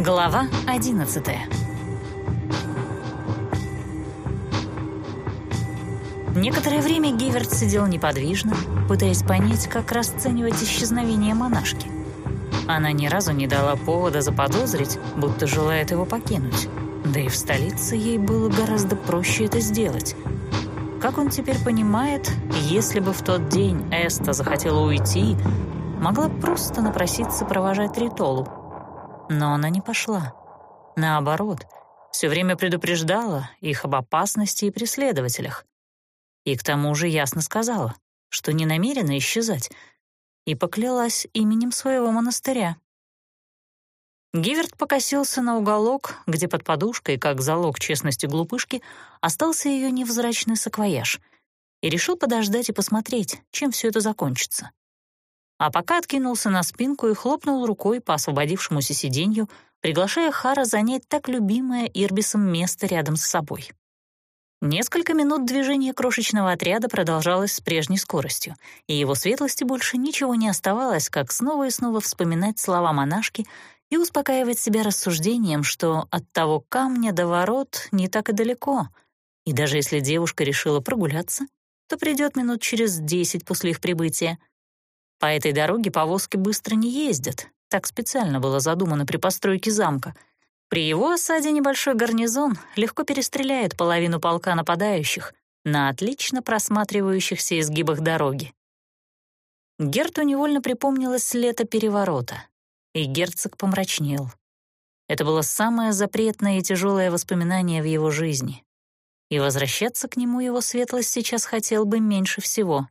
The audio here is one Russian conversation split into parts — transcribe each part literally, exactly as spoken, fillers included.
Глава одиннадцатая. Некоторое время Гиверт сидел неподвижно, пытаясь понять, как расценивать исчезновение монашки. Она ни разу не дала повода заподозрить, будто желает его покинуть. Да и в столице ей было гораздо проще это сделать. Как он теперь понимает, если бы в тот день Эста захотела уйти, могла просто напроситься провожать Ритолу. Но она не пошла. Наоборот, все время предупреждала их об опасности и преследователях. И к тому же ясно сказала, что не намерена исчезать, и поклялась именем своего монастыря. Гиверт покосился на уголок, где под подушкой, как залог честности глупышки, остался ее невзрачный саквояж, и решил подождать и посмотреть, чем все это закончится. А пока откинулся на спинку и хлопнул рукой по освободившемуся сиденью, приглашая Хара занять так любимое Ирбисом место рядом с собой. Несколько минут движения крошечного отряда продолжалось с прежней скоростью, и его светлости больше ничего не оставалось, как снова и снова вспоминать слова монашки и успокаивать себя рассуждением, что от того камня до ворот не так и далеко, и даже если девушка решила прогуляться, то придет минут через десять после их прибытия. По этой дороге повозки быстро не ездят, так специально было задумано при постройке замка. При его осаде небольшой гарнизон легко перестреляет половину полка нападающих на отлично просматривающихся изгибах дороги. Герту невольно припомнилось лето переворота, и герцог помрачнел. Это было самое запретное и тяжелое воспоминание в его жизни, и возвращаться к нему его светлость сейчас хотел бы меньше всего.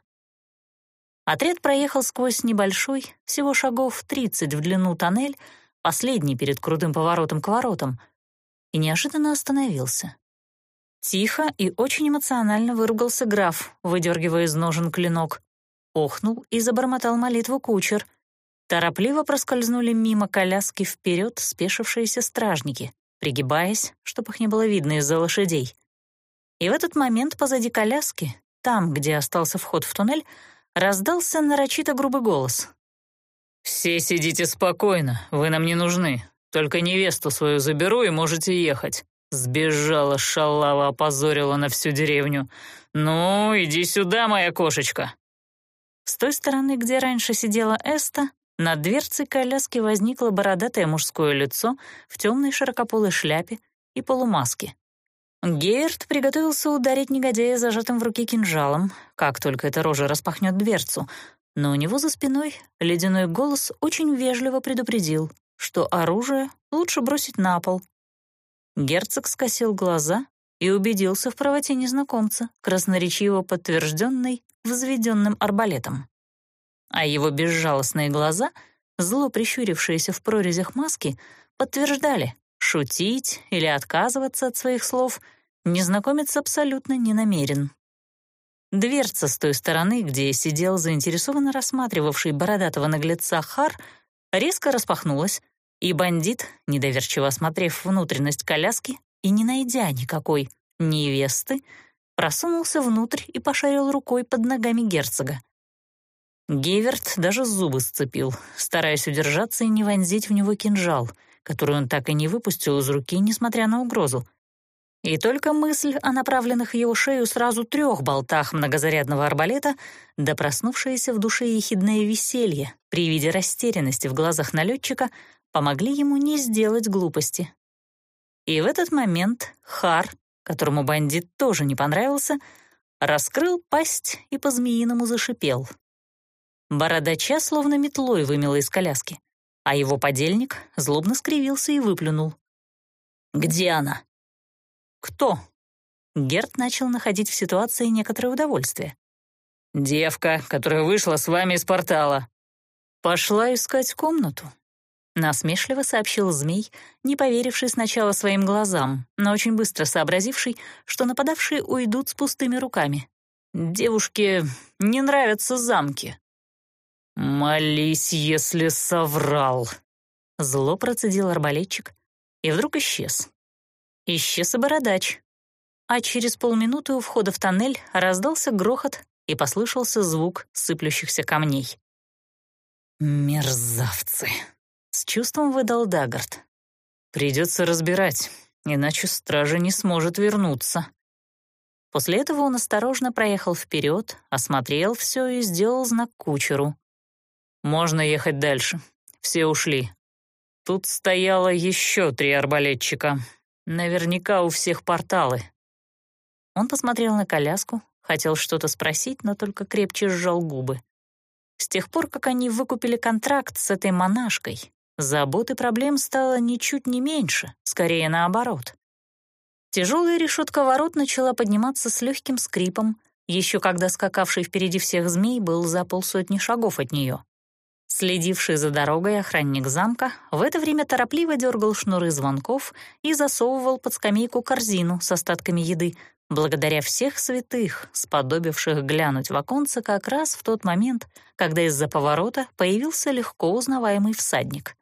Отряд проехал сквозь небольшой, всего шагов тридцать в длину тоннель, последний перед крутым поворотом к воротам, и неожиданно остановился. Тихо и очень эмоционально выругался граф, выдергивая из ножен клинок. Охнул и забормотал молитву кучер. Торопливо проскользнули мимо коляски вперед спешившиеся стражники, пригибаясь, чтобы их не было видно из-за лошадей. И в этот момент позади коляски, там, где остался вход в туннель, раздался нарочито грубый голос. «Все сидите спокойно, вы нам не нужны. Только невесту свою заберу, и можете ехать. Сбежала шалава, опозорила на всю деревню. Ну, иди сюда, моя кошечка». С той стороны, где раньше сидела Эста, над дверцей коляски возникло бородатое мужское лицо в темной широкополой шляпе и полумаске. Гейерт приготовился ударить негодяя зажатым в руке кинжалом, как только эта рожа распахнет дверцу, но у него за спиной ледяной голос очень вежливо предупредил, что оружие лучше бросить на пол. Герцог скосил глаза и убедился в правоте незнакомца, красноречиво подтвержденной взведенным арбалетом. А его безжалостные глаза, зло прищурившиеся в прорезях маски, подтверждали, шутить или отказываться от своих слов незнакомец абсолютно не намерен. Дверца с той стороны, где сидел заинтересованно рассматривавший бородатого наглеца Хар, резко распахнулась, и бандит, недоверчиво осмотрев внутренность коляски и не найдя никакой невесты, просунулся внутрь и пошарил рукой под ногами герцога. Гиверт даже зубы сцепил, стараясь удержаться и не вонзить в него кинжал, который он так и не выпустил из руки, несмотря на угрозу. И только мысль о направленных в его шею сразу трех болтах многозарядного арбалета, да проснувшееся в душе ехидное веселье при виде растерянности в глазах налетчика, помогли ему не сделать глупости. И в этот момент Хар, которому бандит тоже не понравился, раскрыл пасть и по-змеиному зашипел. Бородача словно метлой вымело из коляски, а его подельник злобно скривился и выплюнул. «Где она?» «Кто?» Герт начал находить в ситуации некоторое удовольствие. «Девка, которая вышла с вами из портала». «Пошла искать комнату», — насмешливо сообщил змей, не поверивший сначала своим глазам, но очень быстро сообразивший, что нападавшие уйдут с пустыми руками. «Девушке не нравятся замки». «Молись, если соврал», — зло процедил арбалетчик и вдруг исчез. Исчез и бородач, а через полминуты у входа в тоннель раздался грохот и послышался звук сыплющихся камней. «Мерзавцы!» — с чувством выдал Даггарт. Придется разбирать, иначе стража не сможет вернуться». После этого он осторожно проехал вперед, осмотрел все и сделал знак кучеру. «Можно ехать дальше. Все ушли. Тут стояло еще три арбалетчика. Наверняка у всех порталы». Он посмотрел на коляску, хотел что-то спросить, но только крепче сжал губы. С тех пор, как они выкупили контракт с этой монашкой, забот и проблем стало ничуть не меньше, скорее наоборот. Тяжелая решетка ворот начала подниматься с легким скрипом, еще когда скакавший впереди всех змей был за полсотни шагов от нее. Следивший за дорогой охранник замка в это время торопливо дергал шнуры звонков и засовывал под скамейку корзину с остатками еды, благодаря всех святых, сподобивших глянуть в оконце как раз в тот момент, когда из-за поворота появился легко узнаваемый всадник.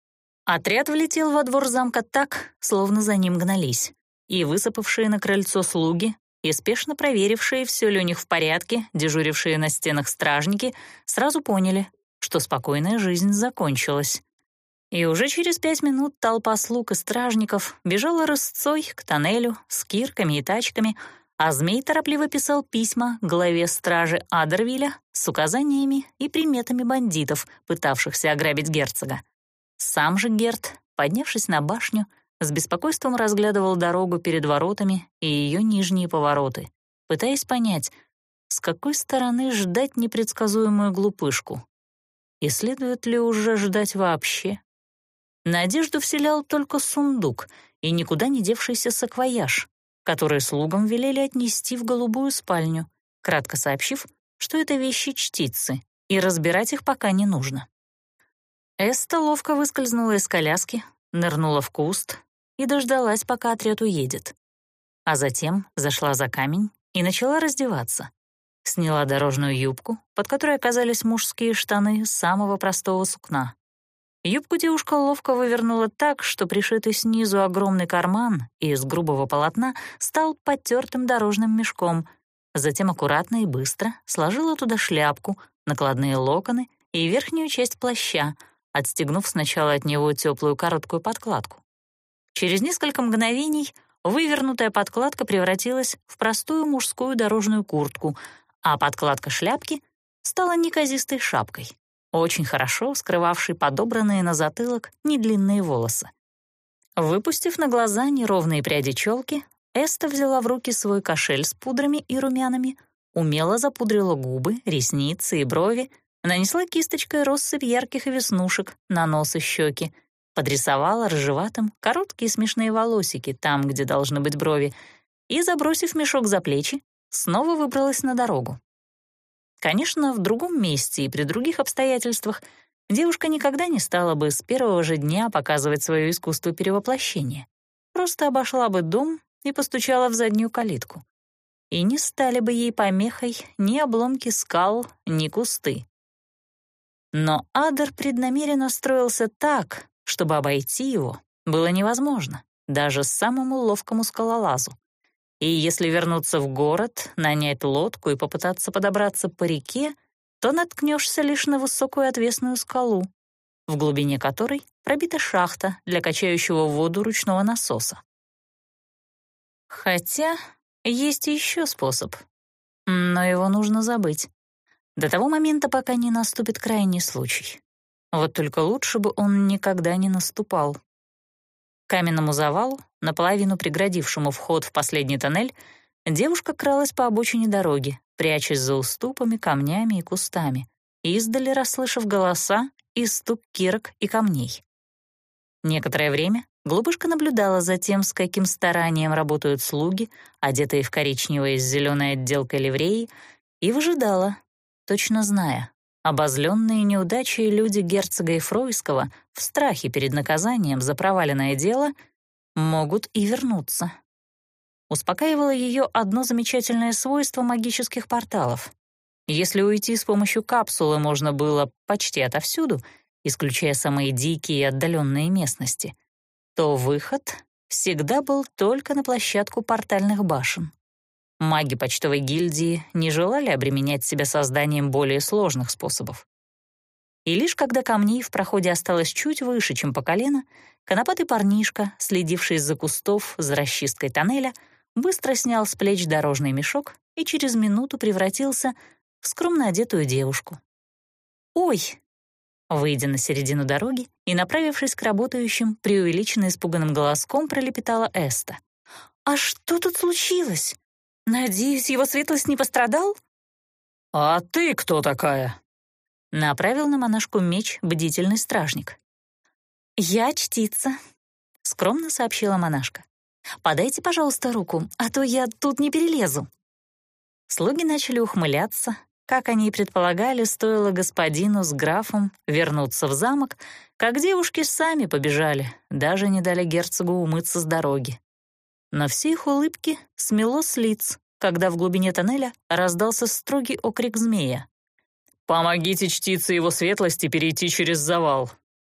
Отряд влетел во двор замка так, словно за ним гнались, и высыпавшие на крыльцо слуги, и спешно проверившие, все ли у них в порядке, дежурившие на стенах стражники, сразу поняли, что спокойная жизнь закончилась. И уже через пять минут толпа слуг и стражников бежала рысцой к тоннелю с кирками и тачками, а змей торопливо писал письма главе стражи Адервиля с указаниями и приметами бандитов, пытавшихся ограбить герцога. Сам же Герт, поднявшись на башню, с беспокойством разглядывал дорогу перед воротами и ее нижние повороты, пытаясь понять, с какой стороны ждать непредсказуемую глупышку. И следует ли уже ждать вообще? Надежду вселял только сундук и никуда не девшийся саквояж, который слугам велели отнести в голубую спальню, кратко сообщив, что это вещи чтицы, и разбирать их пока не нужно. Эста ловко выскользнула из коляски, нырнула в куст и дождалась, пока отряд уедет. А затем зашла за камень и начала раздеваться. Сняла дорожную юбку, под которой оказались мужские штаны самого простого сукна. Юбку девушка ловко вывернула так, что пришитый снизу огромный карман из грубого полотна стал потертым дорожным мешком. Затем аккуратно и быстро сложила туда шляпку, накладные локоны и верхнюю часть плаща, отстегнув сначала от него теплую короткую подкладку. Через несколько мгновений вывернутая подкладка превратилась в простую мужскую дорожную куртку, а подкладка шляпки стала неказистой шапкой, очень хорошо скрывавшей подобранные на затылок недлинные волосы. Выпустив на глаза неровные пряди челки, Эста взяла в руки свой кошель с пудрами и румянами, умело запудрила губы, ресницы и брови, нанесла кисточкой россыпь ярких веснушек на нос и щеки, подрисовала рыжеватым короткие смешные волосики там, где должны быть брови, и, забросив мешок за плечи, снова выбралась на дорогу. Конечно, в другом месте и при других обстоятельствах девушка никогда не стала бы с первого же дня показывать свое искусство перевоплощения. Просто обошла бы дом и постучала в заднюю калитку. И не стали бы ей помехой ни обломки скал, ни кусты. Но Адер преднамеренно строился так, чтобы обойти его было невозможно, даже самому ловкому скалолазу. И если вернуться в город, нанять лодку и попытаться подобраться по реке, то наткнешься лишь на высокую отвесную скалу, в глубине которой пробита шахта для качающего воду ручного насоса. Хотя есть еще способ, но его нужно забыть. До того момента, пока не наступит крайний случай. Вот только лучше бы он никогда не наступал. К каменному завалу, наполовину преградившему вход в последний тоннель, девушка кралась по обочине дороги, прячась за уступами, камнями и кустами, издали расслышав голоса и стук кирок и камней. Некоторое время глупышка наблюдала за тем, с каким старанием работают слуги, одетые в коричневые с зеленой отделкой ливреи, и выжидала, точно зная, обозленные неудачей люди герцога Ефройского в страхе перед наказанием за проваленное дело могут и вернуться. Успокаивало ее одно замечательное свойство магических порталов. Если уйти с помощью капсулы можно было почти отовсюду, исключая самые дикие и отдаленные местности, то выход всегда был только на площадку портальных башен. Маги почтовой гильдии не желали обременять себя созданием более сложных способов. И лишь когда камней в проходе осталось чуть выше, чем по колено, конопатый парнишка, следивший из-за кустов за расчисткой тоннеля, быстро снял с плеч дорожный мешок и через минуту превратился в скромно одетую девушку. «Ой!» Выйдя на середину дороги и направившись к работающим, преувеличенно испуганным голоском пролепетала Эста. «А что тут случилось? Надеюсь, его светлость не пострадал?» «А ты кто такая?» Направил на монашку меч бдительный стражник. «Я чтица», — скромно сообщила монашка. «Подайте, пожалуйста, руку, а то я тут не перелезу». Слуги начали ухмыляться. Как они и предполагали, стоило господину с графом вернуться в замок, как девушки сами побежали, даже не дали герцогу умыться с дороги. Но все их улыбки смело с лиц, когда в глубине тоннеля раздался строгий окрик змея. «Помогите чтице его светлости перейти через завал».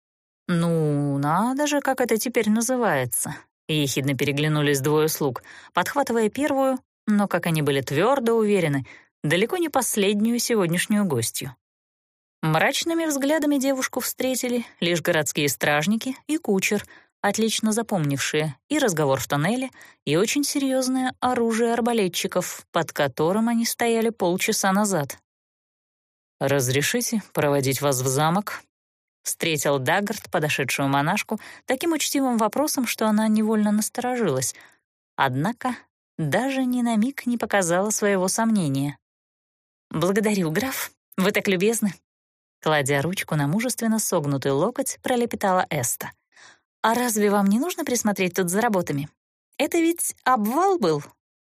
«Ну, надо же, как это теперь называется», — ехидно переглянулись двое слуг, подхватывая первую, но, как они были твердо уверены, далеко не последнюю сегодняшнюю гостью. Мрачными взглядами девушку встретили лишь городские стражники и кучер, отлично запомнившие и разговор в тоннеле, и очень серьезное оружие арбалетчиков, под которым они стояли полчаса назад. «Разрешите проводить вас в замок?» — встретил Даггард подошедшую монашку таким учтивым вопросом, что она невольно насторожилась. Однако даже ни на миг не показала своего сомнения. «Благодарю, граф, вы так любезны», — кладя ручку на мужественно согнутый локоть, пролепетала Эста. «А разве вам не нужно присмотреть тут за работами? Это ведь обвал был?»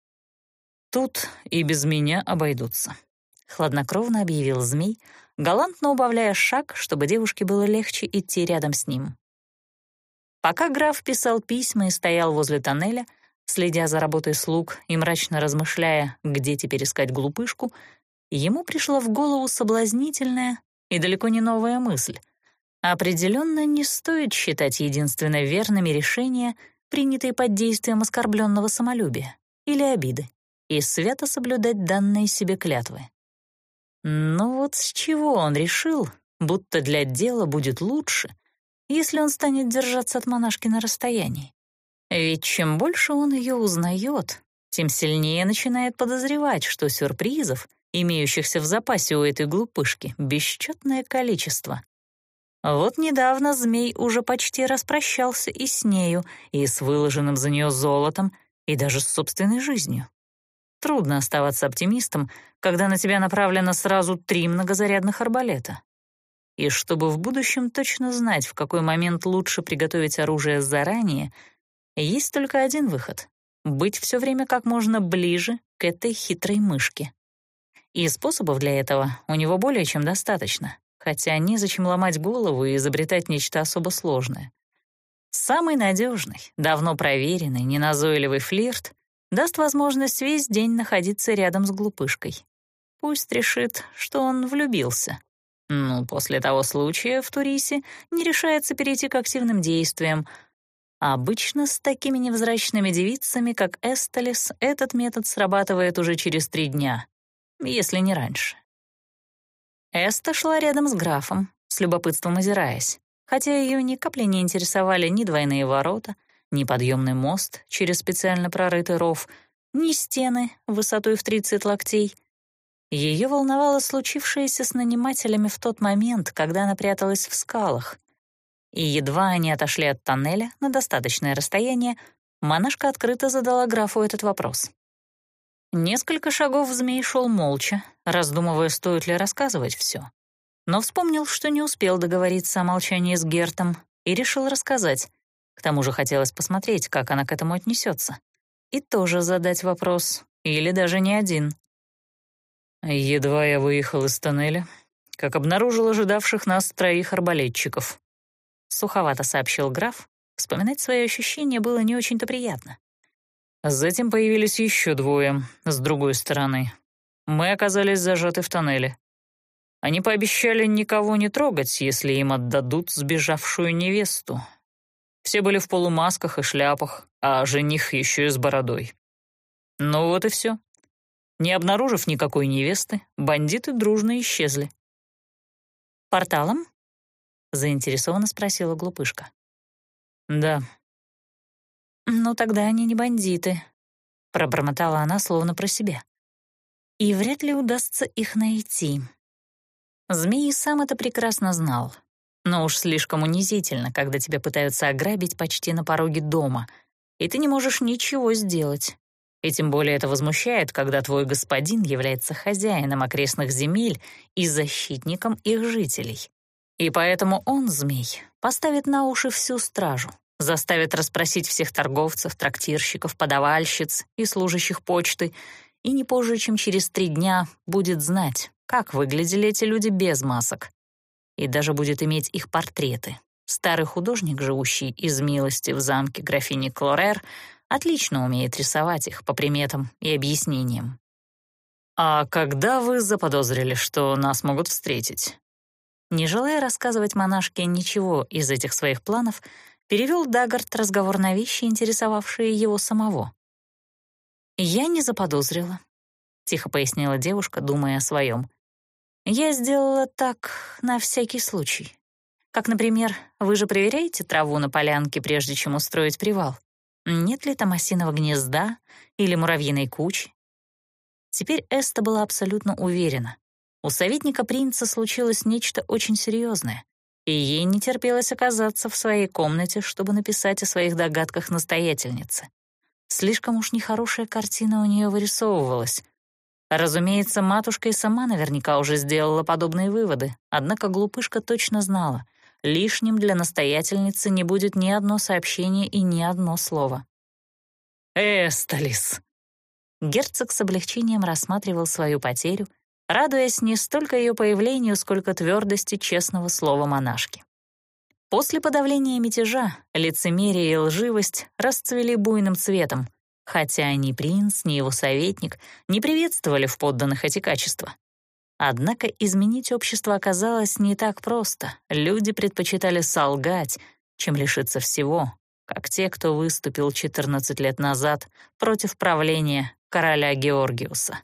«Тут и без меня обойдутся», — хладнокровно объявил змей, галантно убавляя шаг, чтобы девушке было легче идти рядом с ним. Пока граф писал письма и стоял возле тоннеля, следя за работой слуг и мрачно размышляя, где теперь искать глупышку, ему пришла в голову соблазнительная и далеко не новая мысль. Определенно не стоит считать единственно верными решения, принятые под действием оскорбленного самолюбия или обиды, и свято соблюдать данные себе клятвы. Но вот с чего он решил, будто для дела будет лучше, если он станет держаться от монашки на расстоянии? Ведь чем больше он ее узнает, тем сильнее начинает подозревать, что сюрпризов, имеющихся в запасе у этой глупышки, бесчетное количество. Вот недавно змей уже почти распрощался и с нею, и с выложенным за нее золотом, и даже с собственной жизнью. Трудно оставаться оптимистом, когда на тебя направлено сразу три многозарядных арбалета. И чтобы в будущем точно знать, в какой момент лучше приготовить оружие заранее, есть только один выход — быть все время как можно ближе к этой хитрой мышке. И способов для этого у него более чем достаточно, хотя незачем ломать голову и изобретать нечто особо сложное. Самый надежный, давно проверенный, неназойливый флирт даст возможность весь день находиться рядом с глупышкой. Пусть решит, что он влюбился. Ну, после того случая в Турисе не решается перейти к активным действиям. Обычно с такими невзрачными девицами, как Эстелис, этот метод срабатывает уже через три дня, если не раньше. Эста шла рядом с графом, с любопытством озираясь, хотя ее ни капли не интересовали ни двойные ворота, ни подъемный мост через специально прорытый ров, ни стены высотой в тридцать локтей. Ее волновало случившееся с нанимателями в тот момент, когда она пряталась в скалах. И едва они отошли от тоннеля на достаточное расстояние, монашка открыто задала графу этот вопрос. Несколько шагов змей шел молча, раздумывая, стоит ли рассказывать все. Но вспомнил, что не успел договориться о молчании с Гертом, и решил рассказать. К тому же хотелось посмотреть, как она к этому отнесется. И тоже задать вопрос, или даже не один. «Едва я выехал из тоннеля, как обнаружил ожидавших нас троих арбалетчиков», — суховато сообщил граф. Вспоминать свои ощущения было не очень-то приятно. Затем появились еще двое с другой стороны. Мы оказались зажаты в тоннеле. Они пообещали никого не трогать, если им отдадут сбежавшую невесту. Все были в полумасках и шляпах, а жених еще и с бородой. Ну вот и все. Не обнаружив никакой невесты, бандиты дружно исчезли. «Порталом?» — заинтересованно спросила глупышка. «Да». «Ну, тогда они не бандиты», — пробормотала она словно про себя. «И вряд ли удастся их найти». Змей и сам это прекрасно знал. Но уж слишком унизительно, когда тебя пытаются ограбить почти на пороге дома, и ты не можешь ничего сделать. И тем более это возмущает, когда твой господин является хозяином окрестных земель и защитником их жителей. И поэтому он, змей, поставит на уши всю стражу, заставит расспросить всех торговцев, трактирщиков, подавальщиц и служащих почты, и не позже, чем через три дня, будет знать, как выглядели эти люди без масок. И даже будет иметь их портреты. Старый художник, живущий из милости в замке графини Клорер, отлично умеет рисовать их по приметам и объяснениям. «А когда вы заподозрили, что нас могут встретить?» Не желая рассказывать монашке ничего из этих своих планов, перевел Даггарт разговор на вещи, интересовавшие его самого. «Я не заподозрила», — тихо пояснила девушка, думая о своем. «Я сделала так на всякий случай. Как, например, вы же проверяете траву на полянке, прежде чем устроить привал? Нет ли там осиного гнезда или муравьиной кучи?» Теперь Эста была абсолютно уверена. У советника принца случилось нечто очень серьезное, и ей не терпелось оказаться в своей комнате, чтобы написать о своих догадках настоятельнице. Слишком уж нехорошая картина у нее вырисовывалась. Разумеется, матушка и сама наверняка уже сделала подобные выводы, однако глупышка точно знала, лишним для настоятельницы не будет ни одно сообщение и ни одно слово. «Эсталис!» Герцог с облегчением рассматривал свою потерю, радуясь не столько ее появлению, сколько твердости честного слова монашки. После подавления мятежа лицемерие и лживость расцвели буйным цветом, хотя ни принц, ни его советник не приветствовали в подданных эти качества. Однако изменить общество оказалось не так просто. Люди предпочитали солгать, чем лишиться всего, как те, кто выступил четырнадцать лет назад против правления короля Георгиуса.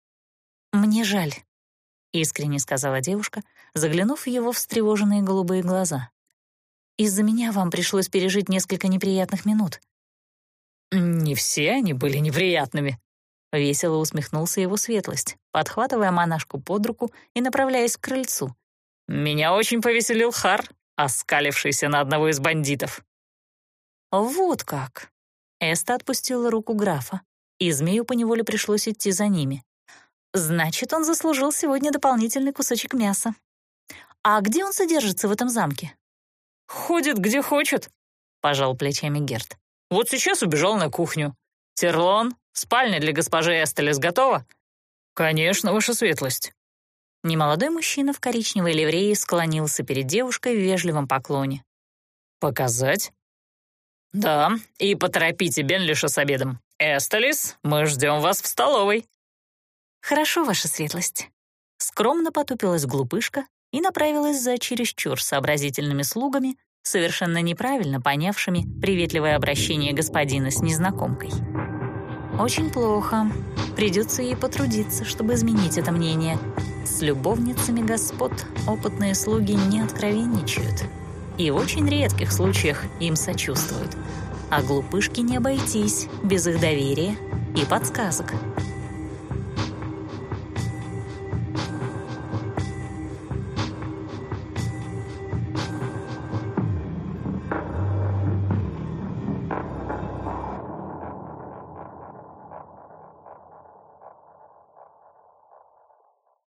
«Мне жаль», — искренне сказала девушка, заглянув в его встревоженные голубые глаза. «Из-за меня вам пришлось пережить несколько неприятных минут». «Не все они были неприятными», — весело усмехнулся его светлость, подхватывая монашку под руку и направляясь к крыльцу. «Меня очень повеселил Хар, оскалившийся на одного из бандитов». «Вот как!» Эста отпустила руку графа, и змею поневоле пришлось идти за ними. «Значит, он заслужил сегодня дополнительный кусочек мяса. А где он содержится в этом замке?» «Ходит где хочет», — пожал плечами Герт. «Вот сейчас убежал на кухню. Терлон, спальня для госпожи Эсталис готова?» «Конечно, ваша светлость». Немолодой мужчина в коричневой ливреи склонился перед девушкой в вежливом поклоне. «Показать?» «Да, и поторопите Бенлиша с обедом. Эсталис, мы ждем вас в столовой». «Хорошо, ваша светлость». Скромно потупилась глупышка и направилась за чересчур сообразительными слугами, совершенно неправильно понявшими приветливое обращение господина с незнакомкой. Очень плохо. Придется ей потрудиться, чтобы изменить это мнение. С любовницами господ опытные слуги не откровенничают. И в очень редких случаях им сочувствуют. А глупышке не обойтись без их доверия и подсказок.